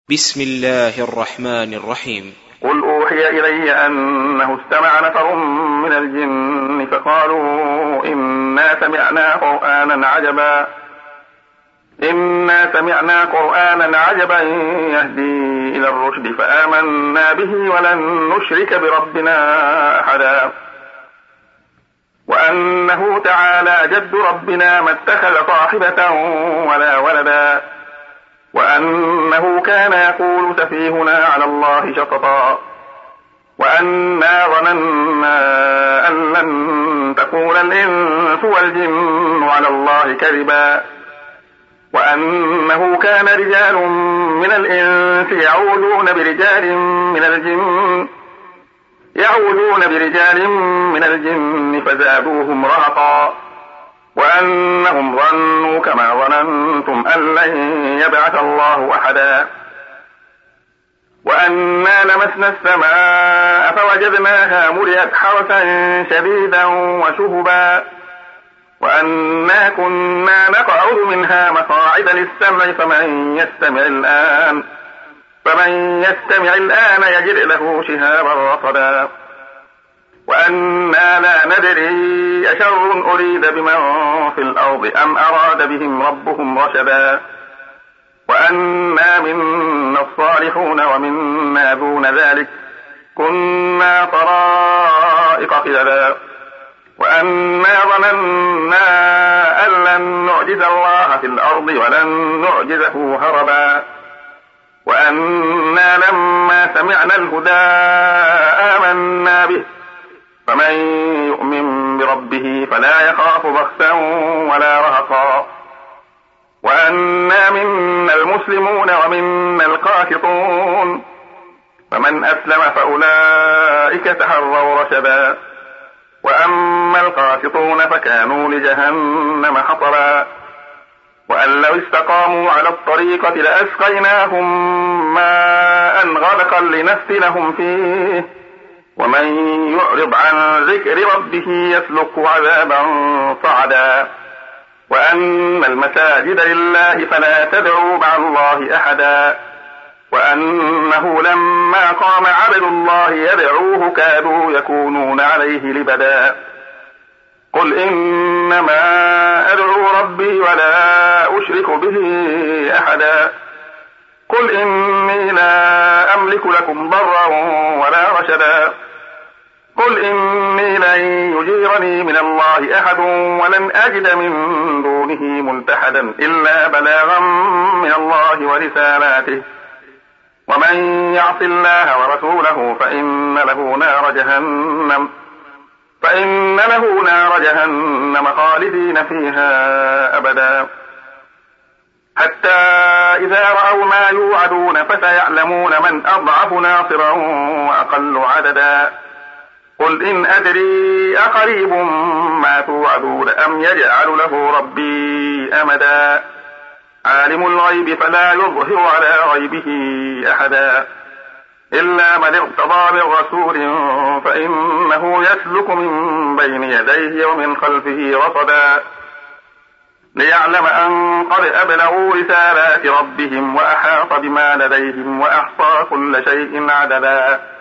بسم الله الرحمن الرحيم. قل أوحي إلي أنه استمع نفر من الجن فقالوا إنا سمعنا قرآنا عجبا يهدي إلى الرشد فآمنا به ولن نشرك بربنا أحدا وأنه تعالى جد ربنا ما اتخذ صاحبة ولا ولدا وأنه كان يقول سفيهنا على الله شططا وأنا ظننا أن لن تقول الإنس والجن على الله كذبا وأنه كان رجال من الإنس يعوذون برجال من الجن فزادوهم رهقا وأنهم ظنوا كما ظننتم أن لن يبعث الله أحدا وأنا لمسنا السماء فوجدناها ملئت حرسا شديدا وشهبا وأنا كنا نقعد منها مقاعد للسمع فمن يستمع الآن يجد له شهابا رصدا وأنا لا ندري أشر أريد بمن في الأرض أم أراد بهم ربهم رشدا وأنا منا الصالحون ومنا دون ذلك كنا طرائق قددا وأنا ظننا أن لن نعجز الله في الأرض ولن نعجزه هربا وأنا لما سمعنا الهدى آمنا به فمن يؤمن بربه فلا يخاف بخسا ولا رهقا وأنا منا المسلمون ومنا القاسطون فمن أسلم فأولئك تحروا رشدا وأما القاسطون فكانوا لجهنم حطبا وأن لو استقاموا على الطريقة لأسقيناهم ماء غدقا لنفتنهم فيه ومن يعرض عن ذكر ربه يسلكه عذابا صعدا وأن المساجد لله فلا تدعوا مع الله أحدا وأنه لما قام عبد الله يدعوه كادوا يكونون عليه لبدا قل إنما أدعو ربي ولا أشرك به أحدا قل إني لا أملك لكم ضرا ولا رشدا قل إني لن يجيرني من الله أحد ولن أجد من دونه ملتحدا إلا بلاغا من الله ورسالاته ومن يعص الله ورسوله فإن له نار جهنم خالدين فيها أبدا حتى إذا رأوا ما يوعدون فسيعلمون من أضعف ناصرا وأقل عددا قل إن أدري أقريب ما توعدون أم يجعل له ربي أمدا عالم الغيب فلا يظهر على غيبه أحدا إلا من ارتضى بالرسول فإنه يسلك من بين يديه ومن خلفه رصدا ليعلم أن قد أبلغوا رسالات ربهم وأحاط بما لديهم وأحصى كل شيء عددا